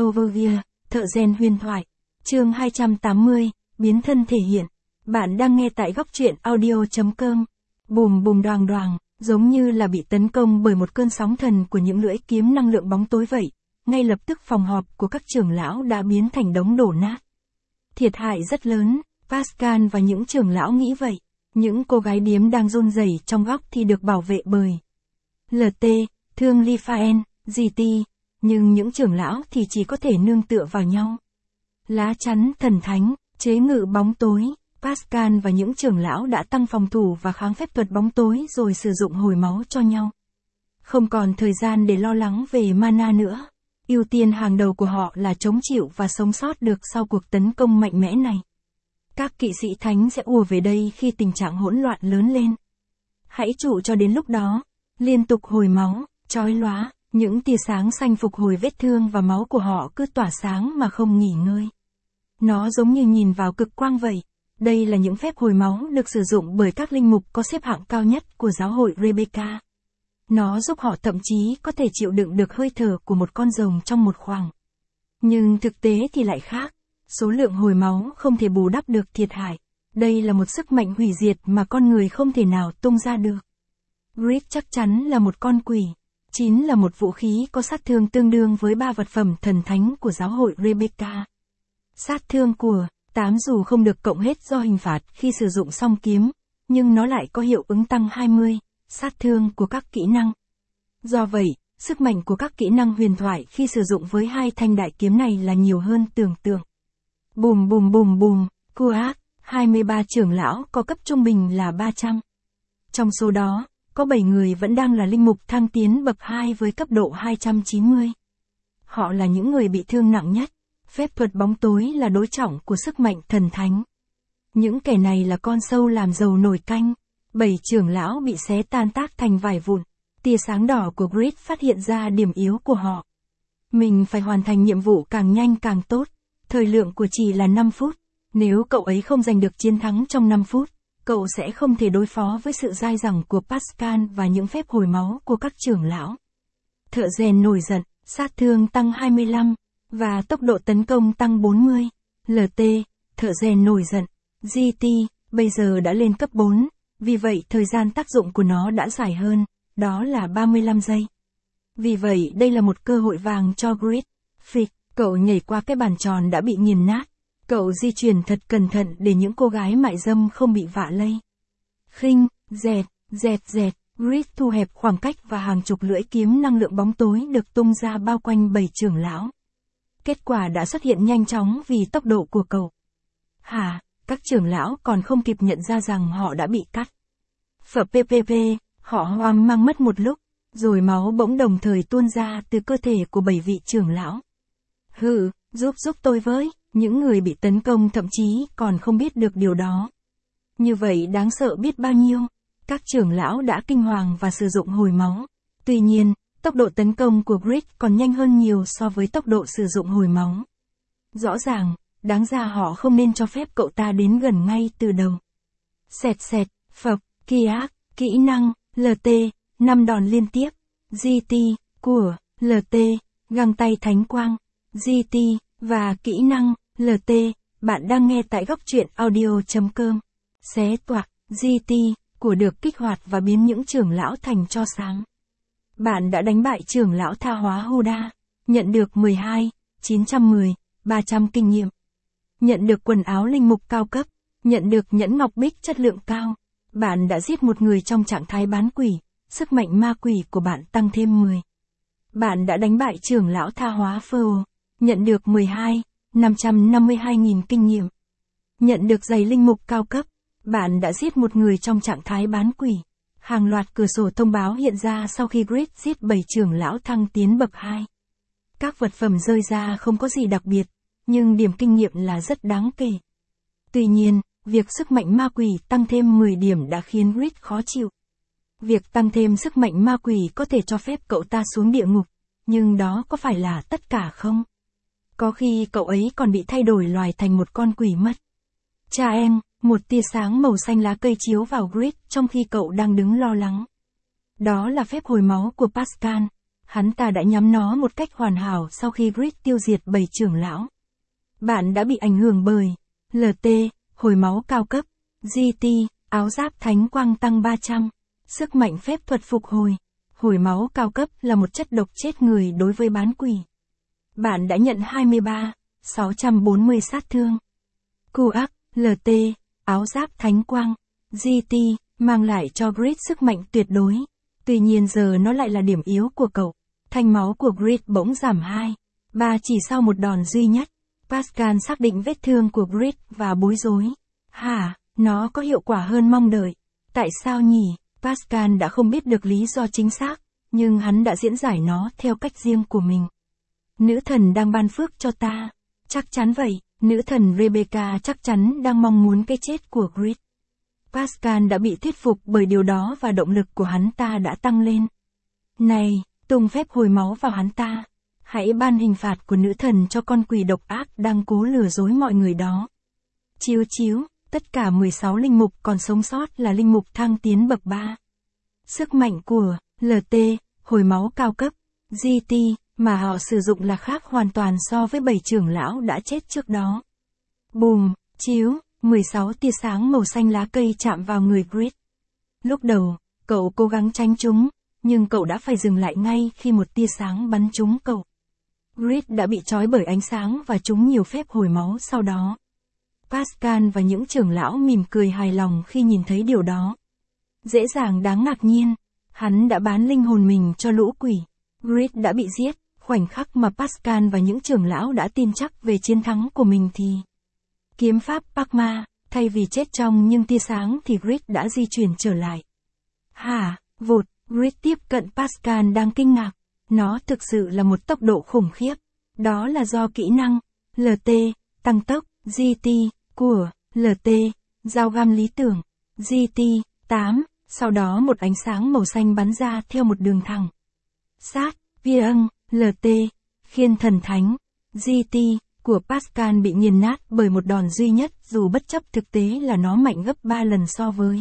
Overview, thợ rèn huyền thoại. Chương 280, biến thân thể hiện. Bạn đang nghe tại góc truyện audio.com. Bùm bùm đoàng đoàng, giống như là bị tấn công bởi một cơn sóng thần của những lưỡi kiếm năng lượng bóng tối vậy. Ngay lập tức phòng họp của các trưởng lão đã biến thành đống đổ nát. Thiệt hại rất lớn, Pascal và những trưởng lão nghĩ vậy. Những cô gái điếm đang run rẩy trong góc thì được bảo vệ bởi LT, Thương Lifaen, GT, nhưng những trưởng lão thì chỉ có thể nương tựa vào nhau. Lá chắn thần thánh, chế ngự bóng tối, Pascal và những trưởng lão đã tăng phòng thủ và kháng phép thuật bóng tối rồi sử dụng hồi máu cho nhau. Không còn thời gian để lo lắng về mana nữa. Ưu tiên hàng đầu của họ là chống chịu và sống sót được sau cuộc tấn công mạnh mẽ này. Các kỵ sĩ thánh sẽ ùa về đây khi tình trạng hỗn loạn lớn lên. Hãy trụ cho đến lúc đó. Liên tục hồi máu, chói lóa, những tia sáng xanh phục hồi vết thương và máu của họ cứ tỏa sáng mà không nghỉ ngơi. Nó giống như nhìn vào cực quang vậy. Đây là những phép hồi máu được sử dụng bởi các linh mục có xếp hạng cao nhất của giáo hội Rebecca. Nó giúp họ thậm chí có thể chịu đựng được hơi thở của một con rồng trong một khoảng. Nhưng thực tế thì lại khác. Số lượng hồi máu không thể bù đắp được thiệt hại. Đây là một sức mạnh hủy diệt mà con người không thể nào tung ra được. Grid chắc chắn là một con quỷ. 9 là một vũ khí có sát thương tương đương với 3 vật phẩm thần thánh của giáo hội Rebecca. Sát thương của 8 dù không được cộng hết do hình phạt khi sử dụng song kiếm, nhưng nó lại có hiệu ứng tăng 20, sát thương của các kỹ năng. Do vậy, sức mạnh của các kỹ năng huyền thoại khi sử dụng với hai thanh đại kiếm này là nhiều hơn tưởng tượng. Bùm bùm bùm bùm, Kuat, 23 trưởng lão có cấp trung bình là 300. Trong số đó, có 7 người vẫn đang là linh mục thăng tiến bậc 2 với cấp độ 290. Họ là những người bị thương nặng nhất. Phép thuật bóng tối là đối trọng của sức mạnh thần thánh. Những kẻ này là con sâu làm dầu nồi canh. 7 trưởng lão bị xé tan tác thành vài vụn. Tia sáng đỏ của Grid phát hiện ra điểm yếu của họ. Mình phải hoàn thành nhiệm vụ càng nhanh càng tốt. Thời lượng của chỉ là 5 phút. Nếu cậu ấy không giành được chiến thắng trong 5 phút, cậu sẽ không thể đối phó với sự dai dẳng của Pascal và những phép hồi máu của các trưởng lão. Thợ rèn nổi giận, sát thương tăng 25, và tốc độ tấn công tăng 40. LT, thợ rèn nổi giận, GT, bây giờ đã lên cấp 4, vì vậy thời gian tác dụng của nó đã dài hơn, đó là 35 giây. Vì vậy đây là một cơ hội vàng cho Grid. Phịch, cậu nhảy qua cái bàn tròn đã bị nghiền nát. Cậu di chuyển thật cẩn thận để những cô gái mại dâm không bị vạ lây. Khinh, dẹt, Grid thu hẹp khoảng cách và hàng chục lưỡi kiếm năng lượng bóng tối được tung ra bao quanh 7 trưởng lão. Kết quả đã xuất hiện nhanh chóng vì tốc độ của cậu. Các trưởng lão còn không kịp nhận ra rằng họ đã bị cắt. PPP, họ hoang mang mất một lúc, rồi máu bỗng đồng thời tuôn ra từ cơ thể của 7 vị trưởng lão. Giúp tôi với. Những người bị tấn công thậm chí còn không biết được điều đó. Như vậy đáng sợ biết bao nhiêu. Các trưởng lão đã kinh hoàng và sử dụng hồi máu. Tuy nhiên, tốc độ tấn công của Grid còn nhanh hơn nhiều so với tốc độ sử dụng hồi máu. Rõ ràng, đáng ra họ không nên cho phép cậu ta đến gần ngay từ đầu. Phập, Kiak, kỹ năng, LT, 5 đòn liên tiếp. GT, của, LT, găng tay thánh quang. GT, và kỹ năng, LT, bạn đang nghe tại góc truyện audio.com. Xé toạc, GT, của được kích hoạt và biến những trưởng lão thành tro sáng. Bạn đã đánh bại trưởng lão tha hóa Huda, nhận được 12, 910, 300 kinh nghiệm. Nhận được quần áo linh mục cao cấp, nhận được nhẫn ngọc bích chất lượng cao. Bạn đã giết một người trong trạng thái bán quỷ, sức mạnh ma quỷ của bạn tăng thêm 10. Bạn đã đánh bại trưởng lão tha hóa Phơ, nhận được 12, 552.000 kinh nghiệm. Nhận được giày linh mục cao cấp, bạn đã giết một người trong trạng thái bán quỷ. Hàng loạt cửa sổ thông báo hiện ra sau khi Grid giết 7 trưởng lão thăng tiến bậc 2. Các vật phẩm rơi ra không có gì đặc biệt, nhưng điểm kinh nghiệm là rất đáng kể. Tuy nhiên, việc sức mạnh ma quỷ tăng thêm 10 điểm đã khiến Grid khó chịu. Việc tăng thêm sức mạnh ma quỷ có thể cho phép cậu ta xuống địa ngục, nhưng đó có phải là tất cả không? Có khi cậu ấy còn bị thay đổi loài thành một con quỷ mất. Cha em, một tia sáng màu xanh lá cây chiếu vào Grid trong khi cậu đang đứng lo lắng. Đó là phép hồi máu của Pascal. hắn ta đã nhắm nó một cách hoàn hảo sau khi Grid tiêu diệt 7 trưởng lão. Bạn đã bị ảnh hưởng bởi LT, hồi máu cao cấp, GT, áo giáp thánh quang tăng 300, sức mạnh phép thuật phục hồi. Hồi máu cao cấp là một chất độc chết người đối với bán quỷ. Bạn đã nhận 640 sát thương. QX, LT, áo giáp thánh quang, GT, mang lại cho Grid sức mạnh tuyệt đối. Tuy nhiên giờ nó lại là điểm yếu của cậu. Thanh máu của Grid bỗng giảm 3 chỉ sau một đòn duy nhất. Pascal xác định vết thương của Grid và bối rối. Nó có hiệu quả hơn mong đợi. Tại sao nhỉ? Pascal đã không biết được lý do chính xác, nhưng hắn đã diễn giải nó theo cách riêng của mình. Nữ thần đang ban phước cho ta. Chắc chắn vậy, nữ thần Rebecca chắc chắn đang mong muốn cái chết của Grid. Pascal đã bị thuyết phục bởi điều đó và động lực của hắn ta đã tăng lên. Này, tung phép hồi máu vào hắn ta. Hãy ban hình phạt của nữ thần cho con quỷ độc ác đang cố lừa dối mọi người đó. Chiếu, tất cả 16 linh mục còn sống sót là linh mục thăng tiến bậc 3. Sức mạnh của LT, hồi máu cao cấp, GT, mà họ sử dụng là khác hoàn toàn so với 7 trưởng lão đã chết trước đó. Bùm, 16 tia sáng màu xanh lá cây chạm vào người Grid. Lúc đầu, cậu cố gắng tránh chúng, nhưng cậu đã phải dừng lại ngay khi một tia sáng bắn trúng cậu. Grid đã bị trói bởi ánh sáng và trúng nhiều phép hồi máu sau đó. Pascal và những trưởng lão mỉm cười hài lòng khi nhìn thấy điều đó. Dễ dàng đáng ngạc nhiên, hắn đã bán linh hồn mình cho lũ quỷ. Grid đã bị giết, khoảnh khắc mà Pascal và những trưởng lão đã tin chắc về chiến thắng của mình thì... Kiếm pháp Parma, thay vì chết trong nhưng tia sáng thì Grid đã di chuyển trở lại. Vụt, Grid tiếp cận Pascal đang kinh ngạc. Nó thực sự là một tốc độ khủng khiếp. Đó là do kỹ năng LT, tăng tốc, GT, của LT, dao găm lý tưởng, GT, 8, sau đó một ánh sáng màu xanh bắn ra theo một đường thẳng. Sát, Vieng, LT, khiên thần thánh, GT, của Pascal bị nghiền nát bởi một đòn duy nhất dù bất chấp thực tế là nó mạnh gấp 3 lần so với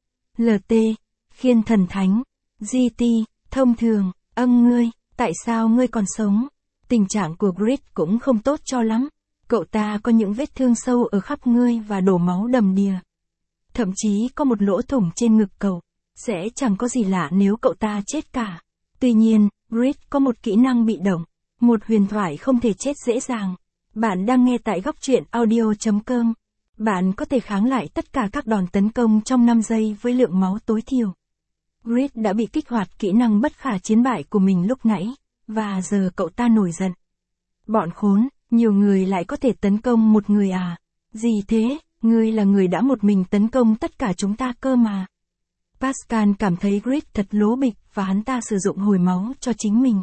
LT, khiên thần thánh, GT, thông thường, ngươi, tại sao ngươi còn sống? Tình trạng của Grid cũng không tốt cho lắm. Cậu ta có những vết thương sâu ở khắp ngươi và đổ máu đầm đìa. Thậm chí có một lỗ thủng trên ngực cậu. Sẽ chẳng có gì lạ nếu cậu ta chết cả. Tuy nhiên, Grid có một kỹ năng bị động. Một huyền thoại không thể chết dễ dàng. Bạn đang nghe tại góc truyện audio.com. Bạn có thể kháng lại tất cả các đòn tấn công trong 5 giây với lượng máu tối thiểu. Grid đã bị kích hoạt kỹ năng bất khả chiến bại của mình lúc nãy, và giờ cậu ta nổi giận. Bọn khốn, nhiều người lại có thể tấn công một người à? Gì thế, ngươi là người đã một mình tấn công tất cả chúng ta cơ mà. Pascal cảm thấy Grid thật lố bịch và hắn ta sử dụng hồi máu cho chính mình.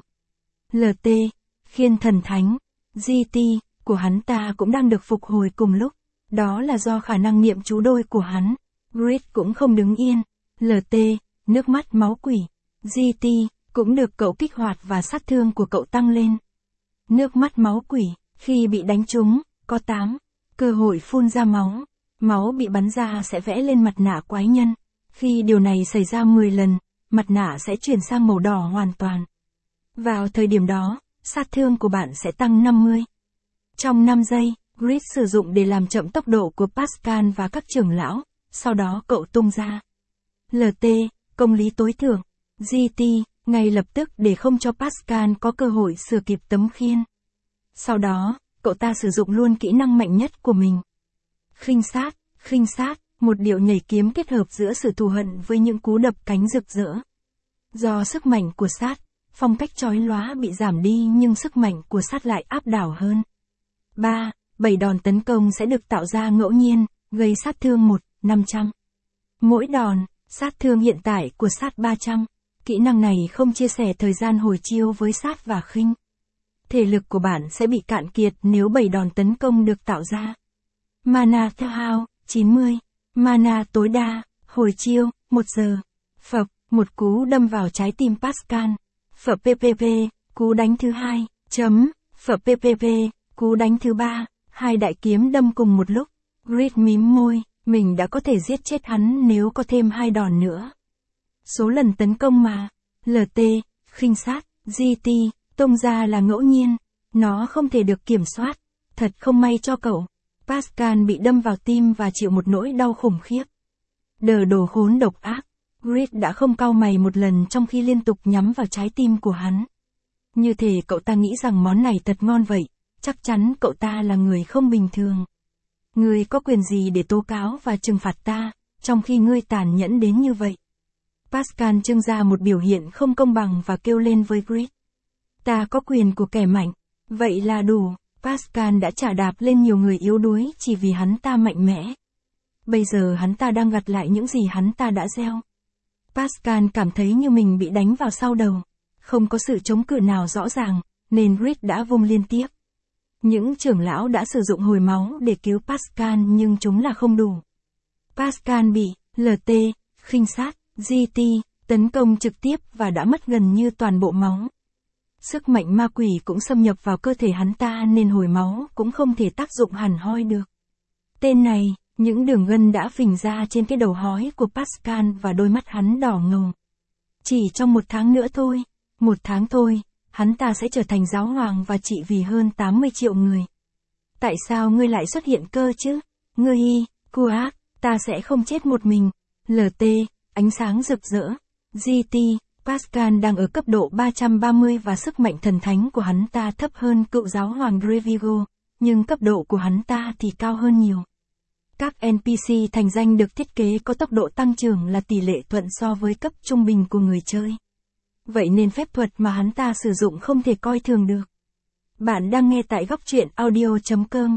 LT, khiên thần thánh, GT, của hắn ta cũng đang được phục hồi cùng lúc. Đó là do khả năng niệm chú đôi của hắn. Grid cũng không đứng yên. LT, nước mắt máu quỷ, GT, cũng được cậu kích hoạt và sát thương của cậu tăng lên. Nước mắt máu quỷ, khi bị đánh trúng, có 8 cơ hội phun ra máu. Máu bị bắn ra sẽ vẽ lên mặt nạ quái nhân. Khi điều này xảy ra 10 lần, mặt nạ sẽ chuyển sang màu đỏ hoàn toàn. Vào thời điểm đó, sát thương của bạn sẽ tăng 50. Trong 5 giây, Grid sử dụng để làm chậm tốc độ của Pascal và các trưởng lão, sau đó cậu tung ra. LT, công lý tối thượng, GT, ngay lập tức để không cho Pascal có cơ hội sửa kịp tấm khiên. Sau đó, cậu ta sử dụng luôn kỹ năng mạnh nhất của mình. Khinh sát, một điệu nhảy kiếm kết hợp giữa sự thù hận với những cú đập cánh rực rỡ. Do sức mạnh của sát, phong cách chói lóa bị giảm đi nhưng sức mạnh của sát lại áp đảo hơn. 7 đòn tấn công sẽ được tạo ra ngẫu nhiên, gây sát thương 500. Mỗi đòn, sát thương hiện tại của sát 300. Kỹ năng này không chia sẻ thời gian hồi chiêu với sát và khinh. Thể lực của bạn sẽ bị cạn kiệt nếu 7 đòn tấn công được tạo ra. Mana tiêu hao, 90. Mana tối đa, hồi chiêu, 1 giờ. Phập, một cú đâm vào trái tim Pascal. Phập PPP, cú đánh thứ 2. Phập PPP, cú đánh thứ 3. 2 đại kiếm đâm cùng một lúc. Grid mím môi, mình đã có thể giết chết hắn nếu có thêm 2 đòn nữa. Số lần tấn công mà. LT, khinh sát, GT, tung ra là ngẫu nhiên. Nó không thể được kiểm soát. Thật không may cho cậu. Pascal bị đâm vào tim và chịu một nỗi đau khủng khiếp. Đồ khốn độc ác. Grit đã không cau mày một lần trong khi liên tục nhắm vào trái tim của hắn. Như thể cậu ta nghĩ rằng món này thật ngon vậy. Chắc chắn cậu ta là người không bình thường. Ngươi có quyền gì để tố cáo và trừng phạt ta, trong khi ngươi tàn nhẫn đến như vậy? Pascal trưng ra một biểu hiện không công bằng và kêu lên với Grit. Ta có quyền của kẻ mạnh. Vậy là đủ. Pascal đã trả đạp lên nhiều người yếu đuối chỉ vì hắn ta mạnh mẽ. Bây giờ hắn ta đang gặt lại những gì hắn ta đã gieo. Pascal cảm thấy như mình bị đánh vào sau đầu. Không có sự chống cự nào rõ ràng, nên Grit đã vung liên tiếp. Những trưởng lão đã sử dụng hồi máu để cứu Pascal nhưng chúng là không đủ. Pascal bị LT, khinh sát, GT, tấn công trực tiếp và đã mất gần như toàn bộ máu. Sức mạnh ma quỷ cũng xâm nhập vào cơ thể hắn ta nên hồi máu cũng không thể tác dụng hẳn hoi được. Tên này, những đường gân đã phình ra trên cái đầu hói của Pascal và đôi mắt hắn đỏ ngầu. Chỉ trong 1 tháng nữa thôi, 1 tháng thôi, hắn ta sẽ trở thành giáo hoàng và trị vì hơn 80 triệu người. Tại sao ngươi lại xuất hiện cơ chứ? Ngươi Kuak, ta sẽ không chết một mình. LT, ánh sáng rực rỡ. GT, Pascal đang ở cấp độ 330 và sức mạnh thần thánh của hắn ta thấp hơn cựu giáo hoàng Revigo, nhưng cấp độ của hắn ta thì cao hơn nhiều. Các NPC thành danh được thiết kế có tốc độ tăng trưởng là tỷ lệ thuận so với cấp trung bình của người chơi. Vậy nên phép thuật mà hắn ta sử dụng không thể coi thường được. Bạn đang nghe tại góc truyện audio.com.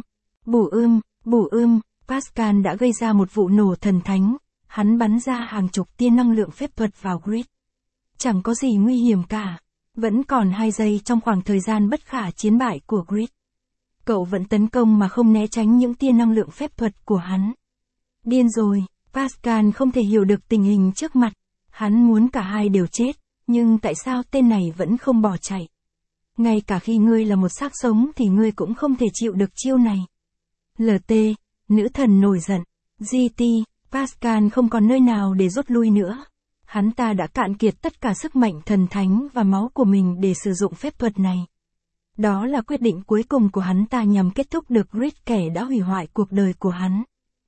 Bù ưm, Pascal đã gây ra một vụ nổ thần thánh. Hắn bắn ra hàng chục tia năng lượng phép thuật vào Grit. Chẳng có gì nguy hiểm cả. Vẫn còn 2 giây trong khoảng thời gian bất khả chiến bại của Grit. Cậu vẫn tấn công mà không né tránh những tia năng lượng phép thuật của hắn. Điên rồi, Pascal không thể hiểu được tình hình trước mặt. Hắn muốn cả hai đều chết, nhưng tại sao tên này vẫn không bỏ chạy? Ngay cả khi ngươi là một xác sống thì ngươi cũng không thể chịu được chiêu này. LT, nữ thần nổi giận. GT, Pascal không còn nơi nào để rút lui nữa. Hắn ta đã cạn kiệt tất cả sức mạnh thần thánh và máu của mình để sử dụng phép thuật này. Đó là quyết định cuối cùng của hắn ta nhằm kết thúc được Grit, kẻ đã hủy hoại cuộc đời của hắn.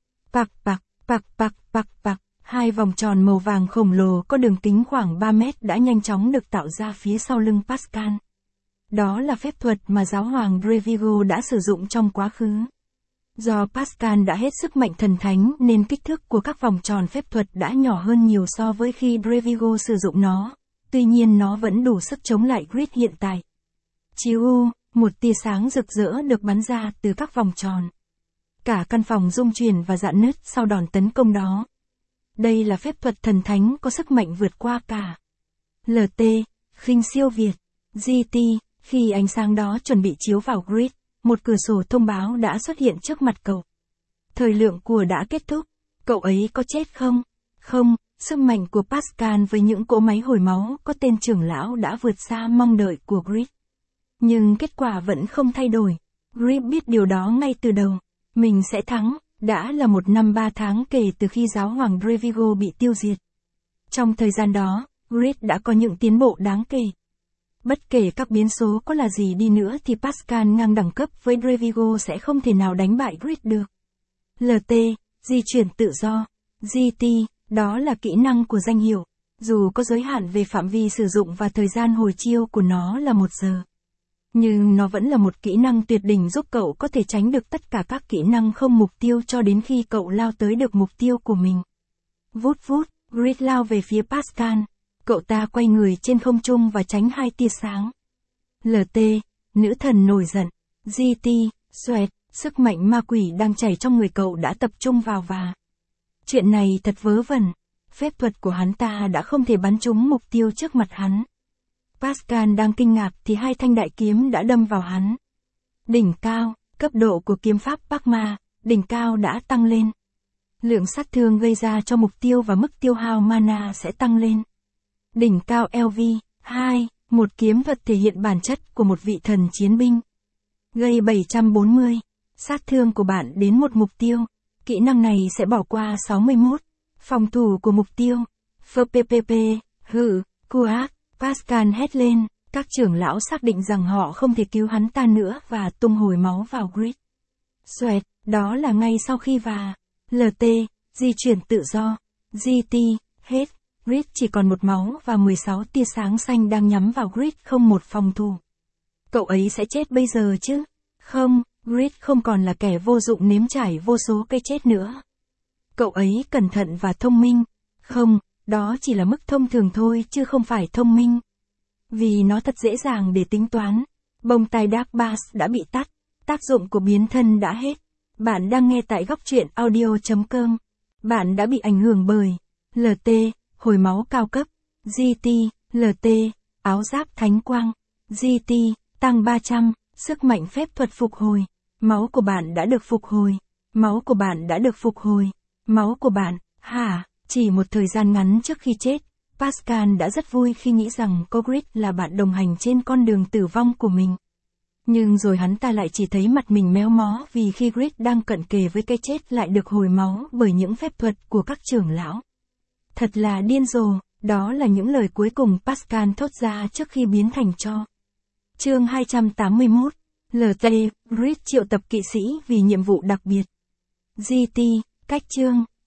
Pạc. 2 vòng tròn màu vàng khổng lồ có đường kính khoảng 3 mét đã nhanh chóng được tạo ra phía sau lưng Pascal. Đó là phép thuật mà giáo hoàng Revigo đã sử dụng trong quá khứ. Do Pascal đã hết sức mạnh thần thánh nên kích thước của các vòng tròn phép thuật đã nhỏ hơn nhiều so với khi Revigo sử dụng nó. Tuy nhiên nó vẫn đủ sức chống lại Grit hiện tại. Chiu, một tia sáng rực rỡ được bắn ra từ các vòng tròn. Cả căn phòng rung chuyển và rạn nứt sau đòn tấn công đó. Đây là phép thuật thần thánh có sức mạnh vượt qua cả. LT, khinh siêu việt. GT, khi ánh sáng đó chuẩn bị chiếu vào Grit, một cửa sổ thông báo đã xuất hiện trước mặt cậu. Thời lượng của đã kết thúc. Cậu ấy có chết không? Không, sức mạnh của Pascal với những cỗ máy hồi máu có tên trưởng lão đã vượt xa mong đợi của Grit. Nhưng kết quả vẫn không thay đổi. Grit biết điều đó ngay từ đầu. Mình sẽ thắng. Đã là 1 năm 3 tháng kể từ khi giáo hoàng Revigo bị tiêu diệt. Trong thời gian đó, Grit đã có những tiến bộ đáng kể. Bất kể các biến số có là gì đi nữa thì Pascal ngang đẳng cấp với Revigo sẽ không thể nào đánh bại Grit được. LT, di chuyển tự do. GT, đó là kỹ năng của danh hiệu. Dù có giới hạn về phạm vi sử dụng và thời gian hồi chiêu của nó là 1 giờ. Nhưng nó vẫn là một kỹ năng tuyệt đỉnh giúp cậu có thể tránh được tất cả các kỹ năng không mục tiêu cho đến khi cậu lao tới được mục tiêu của mình. Vút, Grit lao về phía Pascal. Cậu ta quay người trên không trung và tránh 2 tia sáng. LT, nữ thần nổi giận. GT, xoẹt, sức mạnh ma quỷ đang chảy trong người cậu đã tập trung vào và. Chuyện này thật vớ vẩn. Phép thuật của hắn ta đã không thể bắn trúng mục tiêu trước mặt hắn. Pascal đang kinh ngạc thì 2 thanh đại kiếm đã đâm vào hắn. Đỉnh cao, cấp độ của kiếm pháp Parma, đỉnh cao đã tăng lên. Lượng sát thương gây ra cho mục tiêu và mức tiêu hao mana sẽ tăng lên. Đỉnh cao LV, 2, một kiếm thuật thể hiện bản chất của một vị thần chiến binh. Gây 740, sát thương của bạn đến một mục tiêu. Kỹ năng này sẽ bỏ qua 61. Phòng thủ của mục tiêu. FPPP, Kuak. Pascal hét lên, Các trưởng lão xác định rằng họ không thể cứu hắn ta nữa và tung hồi máu vào Grid. Xoẹt, đó là ngay sau khi và LT, di chuyển tự do, GT, hết, Grid chỉ còn một máu và 16 tia sáng xanh đang nhắm vào Grid không một phòng thủ. Cậu ấy sẽ chết bây giờ chứ? Không, Grid không còn là kẻ vô dụng nếm trải vô số cái chết nữa. Cậu ấy cẩn thận và thông minh. Không, đó chỉ là mức thông thường thôi chứ không phải thông minh. Vì nó thật dễ dàng để tính toán. Bông tai Dark Bass đã bị tắt. Tác dụng của biến thân đã hết. Bạn đang nghe tại góc truyện audio.com. Bạn đã bị ảnh hưởng bởi LT, hồi máu cao cấp, GT, LT, áo giáp thánh quang, GT, tăng 300, sức mạnh phép thuật phục hồi. Máu của bạn đã được phục hồi. Máu của bạn đã được phục hồi. Máu của bạn, hả? Chỉ một thời gian ngắn trước khi chết, Pascal đã rất vui khi nghĩ rằng có Grid là bạn đồng hành trên con đường tử vong của mình. Nhưng rồi hắn ta lại chỉ thấy mặt mình méo mó vì khi Grid đang cận kề với cái chết lại được hồi máu bởi những phép thuật của các trưởng lão. Thật là điên rồ, đó là những lời cuối cùng Pascal thốt ra trước khi biến thành tro. Chương 281, LT, Grid triệu tập kỵ sĩ vì nhiệm vụ đặc biệt. GT, cách chương.